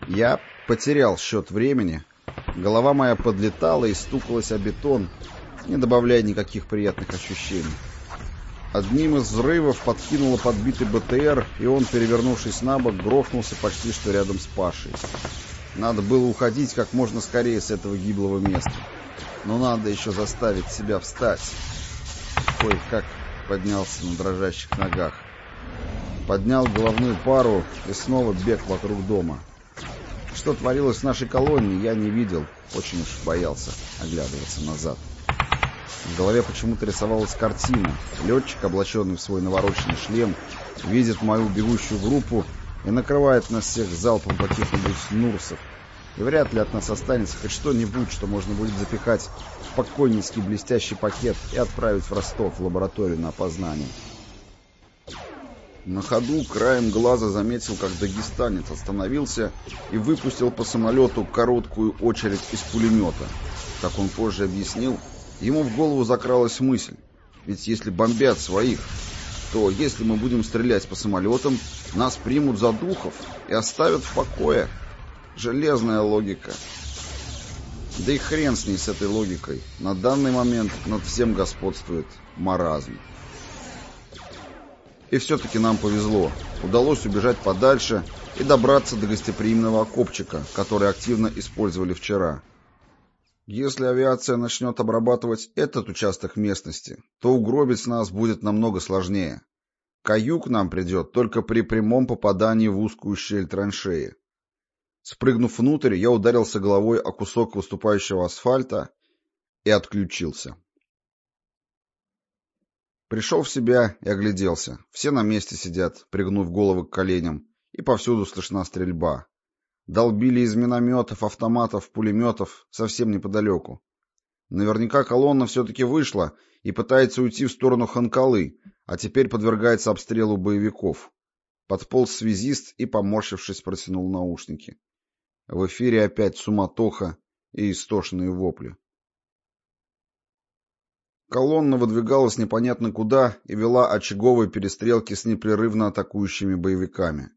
Я потерял счет времени. Голова моя подлетала и стукалась о бетон, не добавляя никаких приятных ощущений. Одним из взрывов подкинуло подбитый БТР, и он, перевернувшись на бок, грохнулся почти что рядом с Пашей. Надо было уходить как можно скорее с этого гиблого места. Но надо еще заставить себя встать. Кое-как поднялся на дрожащих ногах. Поднял головную пару и снова бег вокруг дома. Что творилось в нашей колонии, я не видел. Очень уж боялся оглядываться назад. В голове почему-то рисовалась картина. Летчик, облаченный в свой навороченный шлем, видит мою бегущую группу и накрывает нас всех залпом каких-нибудь нурсов. И вряд ли от нас останется хоть что-нибудь, что можно будет запихать в покойницкий блестящий пакет и отправить в Ростов в лабораторию на опознание. На ходу краем глаза заметил, как дагестанец остановился и выпустил по самолету короткую очередь из пулемета. Как он позже объяснил, ему в голову закралась мысль: ведь если бомбят своих, то если мы будем стрелять по самолетам, нас примут за духов и оставят в покое. Железная логика. Да и хрен с ней, с этой логикой. На данный момент над всем господствует маразм. И все-таки нам повезло. Удалось убежать подальше и добраться до гостеприимного окопчика, который активно использовали вчера. Если авиация начнет обрабатывать этот участок местности, то угробить нас будет намного сложнее. Каюк нам придет только при прямом попадании в узкую щель траншеи. Спрыгнув внутрь, я ударился головой о кусок выступающего асфальта и отключился. Пришел в себя и огляделся. Все на месте сидят, пригнув головы к коленям, и повсюду слышна стрельба. Долбили из минометов, автоматов, пулеметов совсем неподалеку. Наверняка колонна все-таки вышла и пытается уйти в сторону Ханкалы, а теперь подвергается обстрелу боевиков. Подполз связист и, поморщившись, протянул наушники. В эфире опять суматоха и истошные вопли. Колонна выдвигалась непонятно куда и вела очаговые перестрелки с непрерывно атакующими боевиками.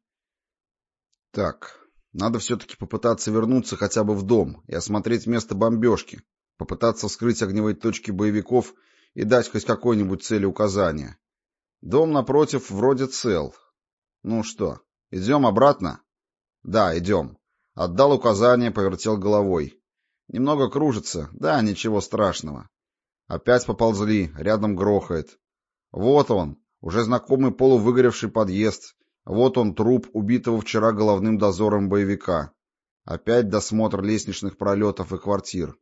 Так, надо все-таки попытаться вернуться хотя бы в дом и осмотреть место бомбежки, попытаться вскрыть огневые точки боевиков и дать хоть какой-нибудь цели указания. Дом напротив вроде цел. Ну что, идем обратно? Да, идем. Отдал указание, повертел головой. Немного кружится, да, ничего страшного. Опять поползли, рядом грохает. Вот он, уже знакомый полувыгоревший подъезд. Вот он, труп убитого вчера головным дозором боевика. Опять досмотр лестничных пролетов и квартир.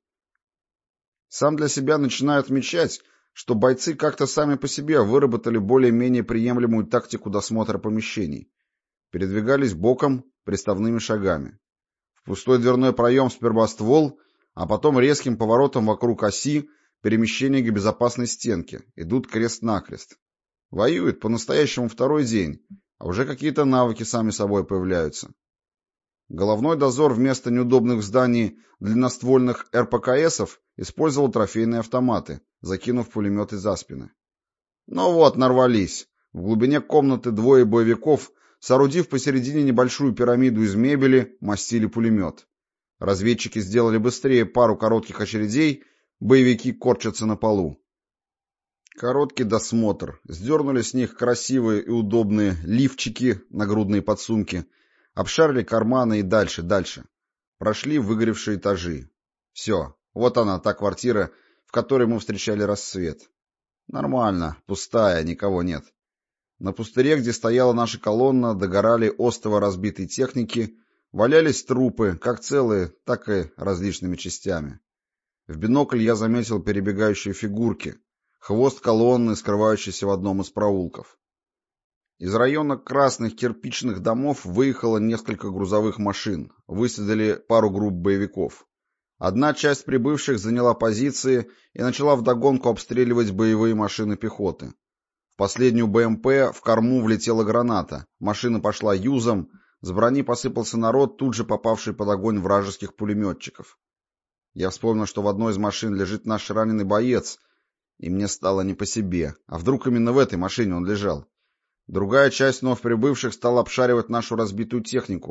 Сам для себя начинаю отмечать, что бойцы как-то сами по себе выработали более-менее приемлемую тактику досмотра помещений. Передвигались боком, приставными шагами. В пустой дверной проем сперва ствол, а потом резким поворотом вокруг оси перемещение к безопасной стенке, идут крест-накрест. Воюют по-настоящему второй день, а уже какие-то навыки сами собой появляются. Головной дозор вместо неудобных зданий длинноствольных РПКСов использовал трофейные автоматы, закинув пулеметы за спины. Ну вот, нарвались. В глубине комнаты двое боевиков, соорудив посередине небольшую пирамиду из мебели, мастили пулемет. Разведчики сделали быстрее пару коротких очередей, боевики корчатся на полу. Короткий досмотр. Сдернули с них красивые и удобные лифчики, нагрудные подсумки, обшарили карманы и дальше. Прошли выгоревшие этажи. Все, вот она, та квартира, в которой мы встречали рассвет. Нормально, пустая, никого нет. На пустыре, где стояла наша колонна, догорали остово разбитой техники, валялись трупы, как целые, так и различными частями. В бинокль я заметил перебегающие фигурки, хвост колонны, скрывающийся в одном из проулков. Из района красных кирпичных домов выехало несколько грузовых машин, высадили пару групп боевиков. Одна часть прибывших заняла позиции и начала вдогонку обстреливать боевые машины пехоты. В последнюю БМП в корму влетела граната, машина пошла юзом, с брони посыпался народ, тут же попавший под огонь вражеских пулеметчиков. Я вспомнил, что в одной из машин лежит наш раненый боец, и мне стало не по себе. А вдруг именно в этой машине он лежал? Другая часть вновь прибывших стала обшаривать нашу разбитую технику.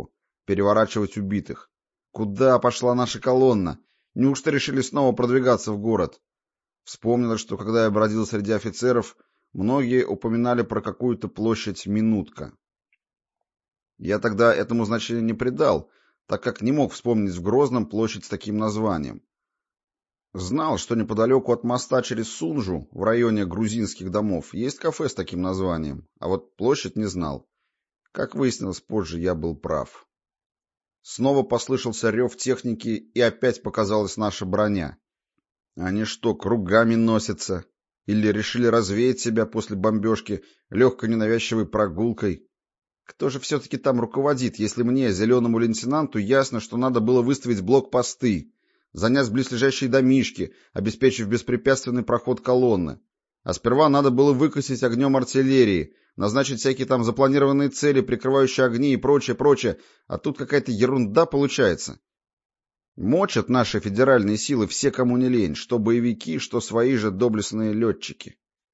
переворачивать убитых. Куда пошла наша колонна? Неужто решили снова продвигаться в город? Вспомнилось, что когда я бродил среди офицеров, многие упоминали про какую-то площадь Минутка. Я тогда этому значения не придал, так как не мог вспомнить в Грозном площадь с таким названием. Знал, что неподалеку от моста через Сунжу, в районе грузинских домов, есть кафе с таким названием, а вот площадь не знал. Как выяснилось позже, я был прав. Снова послышался рев техники, и опять показалась наша броня. Они что, кругами носятся? Или решили развеять себя после бомбежки легкой ненавязчивой прогулкой? Кто же все-таки там руководит, если мне, зеленому лейтенанту, ясно, что надо было выставить блокпосты, занять близлежащие домишки, обеспечив беспрепятственный проход колонны? А сперва надо было выкосить огнем артиллерии, назначить всякие там запланированные цели, прикрывающие огни и прочее, а тут какая-то ерунда получается. Мочат наши федеральные силы все, кому не лень, что боевики, что свои же доблестные летчики.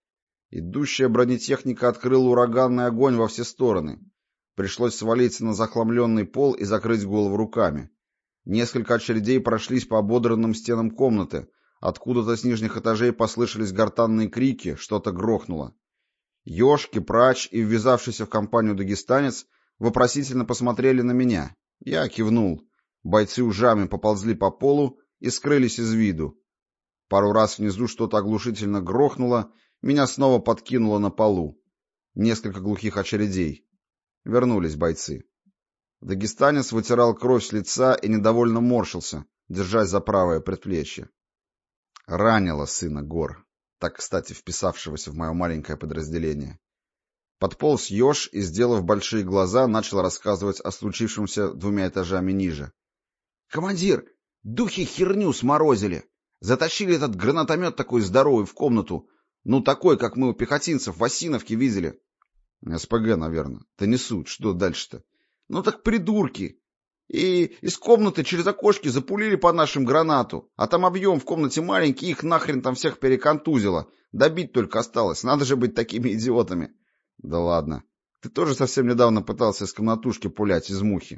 Идущая бронетехника открыла ураганный огонь во все стороны. Пришлось свалиться на захламленный пол и закрыть голову руками. Несколько очередей прошлись по ободранным стенам комнаты. Откуда-то с нижних этажей послышались гортанные крики, что-то грохнуло. Ёшки, Прач и ввязавшийся в компанию дагестанец вопросительно посмотрели на меня. Я кивнул. Бойцы ужами поползли по полу и скрылись из виду. Пару раз внизу что-то оглушительно грохнуло, меня снова подкинуло на полу. Несколько глухих очередей. Вернулись бойцы. Дагестанец вытирал кровь с лица и недовольно морщился, держась за правое предплечье. Ранило сына гор, так, кстати, вписавшегося в мое маленькое подразделение. Подполз еж и, сделав большие глаза, начал рассказывать о случившемся 2 этажами ниже. «Командир, духи херню сморозили. Затащили этот гранатомет такой здоровый в комнату. Ну, такой, как мы у пехотинцев в Осиновке видели». «СПГ, наверное. Ты не суть. Что дальше-то?» «Ну так придурки. И из комнаты через окошки запулили по нашим гранату. А там объем в комнате маленький, их нахрен там всех переконтузило. Добить только осталось. Надо же быть такими идиотами». «Да ладно. Ты тоже совсем недавно пытался из комнатушки пулять из мухи».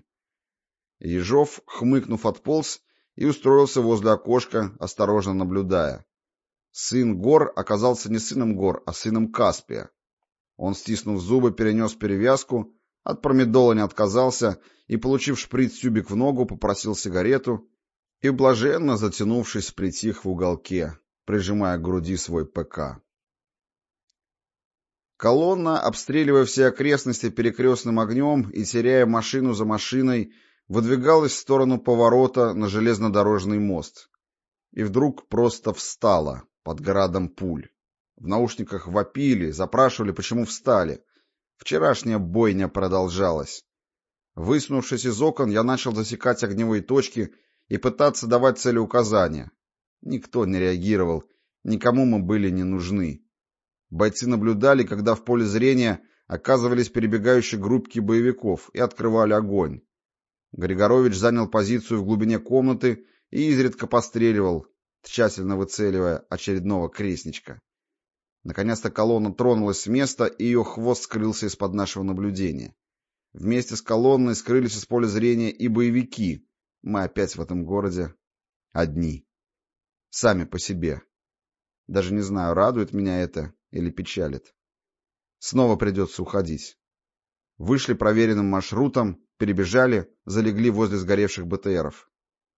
Ежов, хмыкнув, отполз и устроился возле окошка, осторожно наблюдая. Сын Гор оказался не сыном Гор, а сыном Каспия. Он, стиснув зубы, перенес перевязку, от промедола не отказался и, получив шприц-тюбик в ногу, попросил сигарету и, блаженно затянувшись, притих в уголке, прижимая к груди свой ПК. Колонна, обстреливая все окрестности перекрестным огнем и теряя машину за машиной, выдвигалась в сторону поворота на железнодорожный мост. И вдруг просто встала под градом пуль. В наушниках вопили, запрашивали, почему встали. Вчерашняя бойня продолжалась. Высунувшись из окон, я начал засекать огневые точки и пытаться давать целеуказания. Никто не реагировал, никому мы были не нужны. Бойцы наблюдали, когда в поле зрения оказывались перебегающие группки боевиков и открывали огонь. Григорович занял позицию в глубине комнаты и изредка постреливал, тщательно выцеливая очередного крестничка. Наконец-то колонна тронулась с места, и ее хвост скрылся из-под нашего наблюдения. Вместе с колонной скрылись из поля зрения и боевики. Мы опять в этом городе одни. Сами по себе. Даже не знаю, радует меня это или печалит. Снова придется уходить. Вышли проверенным маршрутом, перебежали, залегли возле сгоревших БТРов.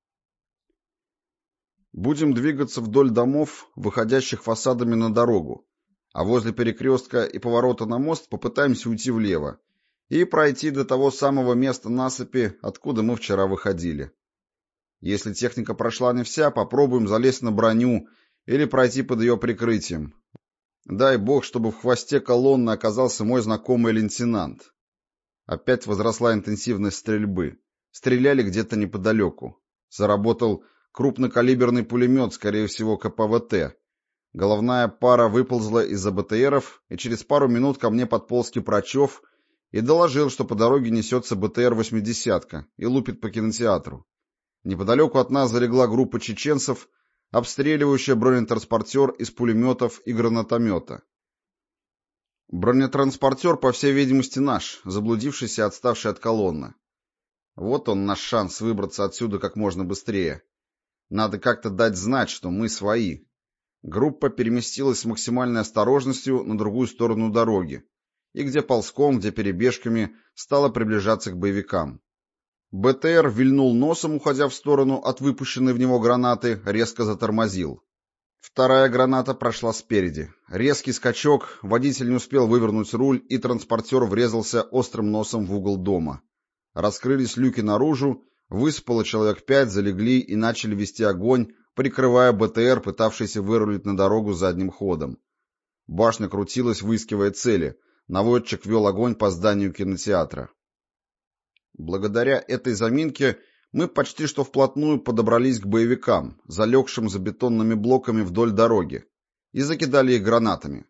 Будем двигаться вдоль домов, выходящих фасадами на дорогу, а возле перекрестка и поворота на мост попытаемся уйти влево и пройти до того самого места насыпи, откуда мы вчера выходили. Если техника прошла не вся, попробуем залезть на броню или пройти под ее прикрытием. Дай бог, чтобы в хвосте колонны оказался мой знакомый лейтенант. Опять возросла интенсивность стрельбы. Стреляли где-то неподалеку. Заработал крупнокалиберный пулемет, скорее всего, КПВТ. Головная пара выползла из-за БТРов, и через пару минут ко мне подполз Кипрачев и доложил, что по дороге несется БТР-80 и лупит по кинотеатру. Неподалеку от нас залегла группа чеченцев, обстреливающая бронетранспортер из пулеметов и гранатомета. Бронетранспортер, по всей видимости, наш, заблудившийся и отставший от колонны. Вот он наш шанс выбраться отсюда как можно быстрее. Надо как-то дать знать, что мы свои. Группа переместилась с максимальной осторожностью на другую сторону дороги, и где ползком, где перебежками стала приближаться к боевикам. БТР вильнул носом, уходя в сторону от выпущенной в него гранаты, резко затормозил. Вторая граната прошла спереди. Резкий скачок, водитель не успел вывернуть руль, и транспортер врезался острым носом в угол дома. Раскрылись люки наружу, высыпало человек 5, залегли и начали вести огонь, прикрывая БТР, пытавшийся вырулить на дорогу задним ходом. Башня крутилась, выискивая цели. Наводчик вел огонь по зданию кинотеатра. Благодаря этой заминке мы почти что вплотную подобрались к боевикам, залегшим за бетонными блоками вдоль дороги, и закидали их гранатами.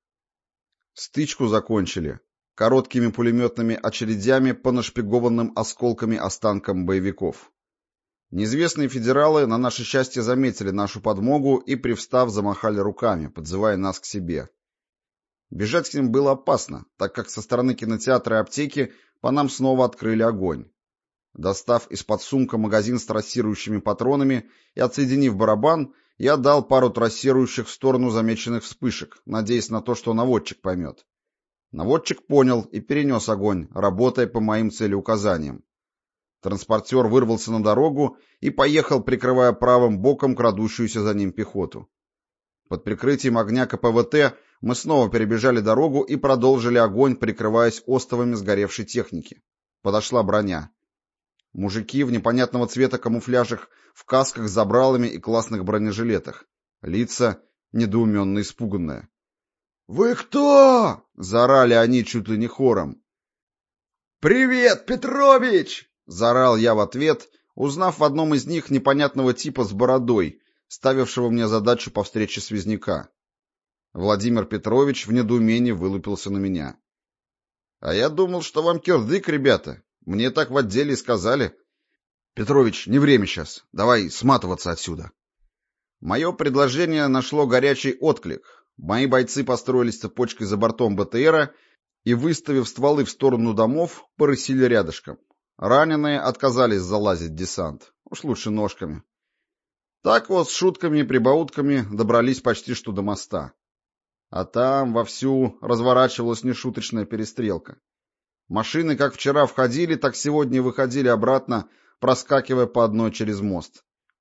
Стычку закончили короткими пулеметными очередями по нашпигованным осколками останкам боевиков. Неизвестные федералы, на наше счастье, заметили нашу подмогу и, привстав, замахали руками, подзывая нас к себе. Бежать к ним было опасно, так как со стороны кинотеатра и аптеки по нам снова открыли огонь. Достав из-под сумка магазин с трассирующими патронами и отсоединив барабан, я дал пару трассирующих в сторону замеченных вспышек, надеясь на то, что наводчик поймет. Наводчик понял и перенес огонь, работая по моим целеуказаниям. Транспортер вырвался на дорогу и поехал, прикрывая правым боком крадущуюся за ним пехоту. Под прикрытием огня КПВТ мы снова перебежали дорогу и продолжили огонь, прикрываясь остовами сгоревшей техники. Подошла броня. Мужики в непонятного цвета камуфляжах, в касках с забралами и классных бронежилетах. Лица недоуменно испуганные. «Вы кто?» — заорали они чуть ли не хором. «Привет, Петрович!» — заорал я в ответ, узнав в одном из них непонятного типа с бородой, ставившего мне задачу по встрече связняка. Владимир Петрович в недоумении вылупился на меня. «А я думал, что вам кирдык, ребята. Мне так в отделе сказали». «Петрович, не время сейчас. Давай сматываться отсюда». Мое предложение нашло горячий отклик. Мои бойцы построились цепочкой за бортом БТРа и, выставив стволы в сторону домов, порысили рядышком. Раненые отказались залазить в десант. Уж лучше ножками. Так вот, с шутками и прибаутками добрались почти что до моста. А там вовсю разворачивалась нешуточная перестрелка. Машины как вчера входили, так сегодня выходили обратно, проскакивая по одной через мост.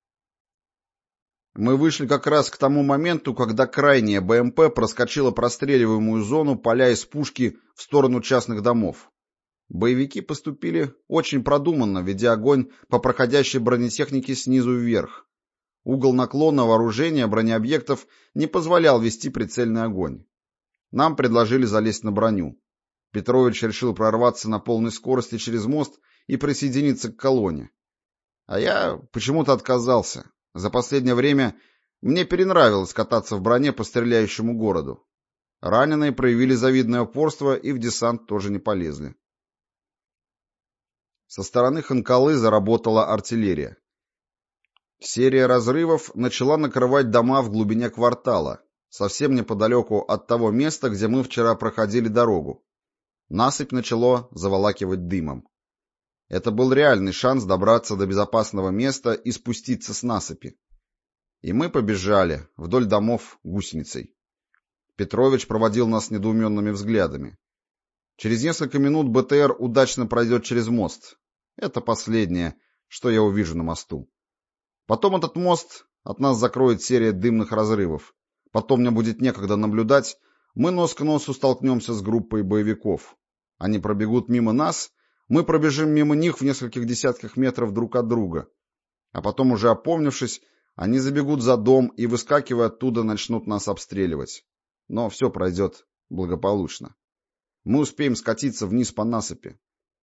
Мы вышли как раз к тому моменту, когда крайняя БМП проскочила простреливаемую зону, паля из пушки в сторону частных домов. Боевики поступили очень продуманно, ведя огонь по проходящей бронетехнике снизу вверх. Угол наклона вооружения бронеобъектов не позволял вести прицельный огонь. Нам предложили залезть на броню. Петрович решил прорваться на полной скорости через мост и присоединиться к колонне. А я почему-то отказался. За последнее время мне перенравилось кататься в броне по стреляющему городу. Раненые проявили завидное упорство и в десант тоже не полезли. Со стороны Ханкалы заработала артиллерия. Серия разрывов начала накрывать дома в глубине квартала, совсем неподалеку от того места, где мы вчера проходили дорогу. Насыпь начало заволакивать дымом. Это был реальный шанс добраться до безопасного места и спуститься с насыпи. И мы побежали вдоль домов гусеницей. Петрович проводил нас недоуменными взглядами. Через несколько минут БТР удачно пройдет через мост. Это последнее, что я увижу на мосту. Потом этот мост от нас закроет серия дымных разрывов. Потом мне будет некогда наблюдать. Мы нос к носу столкнемся с группой боевиков. Они пробегут мимо нас, мы пробежим мимо них в нескольких десятках метров друг от друга. А потом, уже опомнившись, они забегут за дом и, выскакивая оттуда, начнут нас обстреливать. Но все пройдет благополучно. Мы успеем скатиться вниз по насыпи.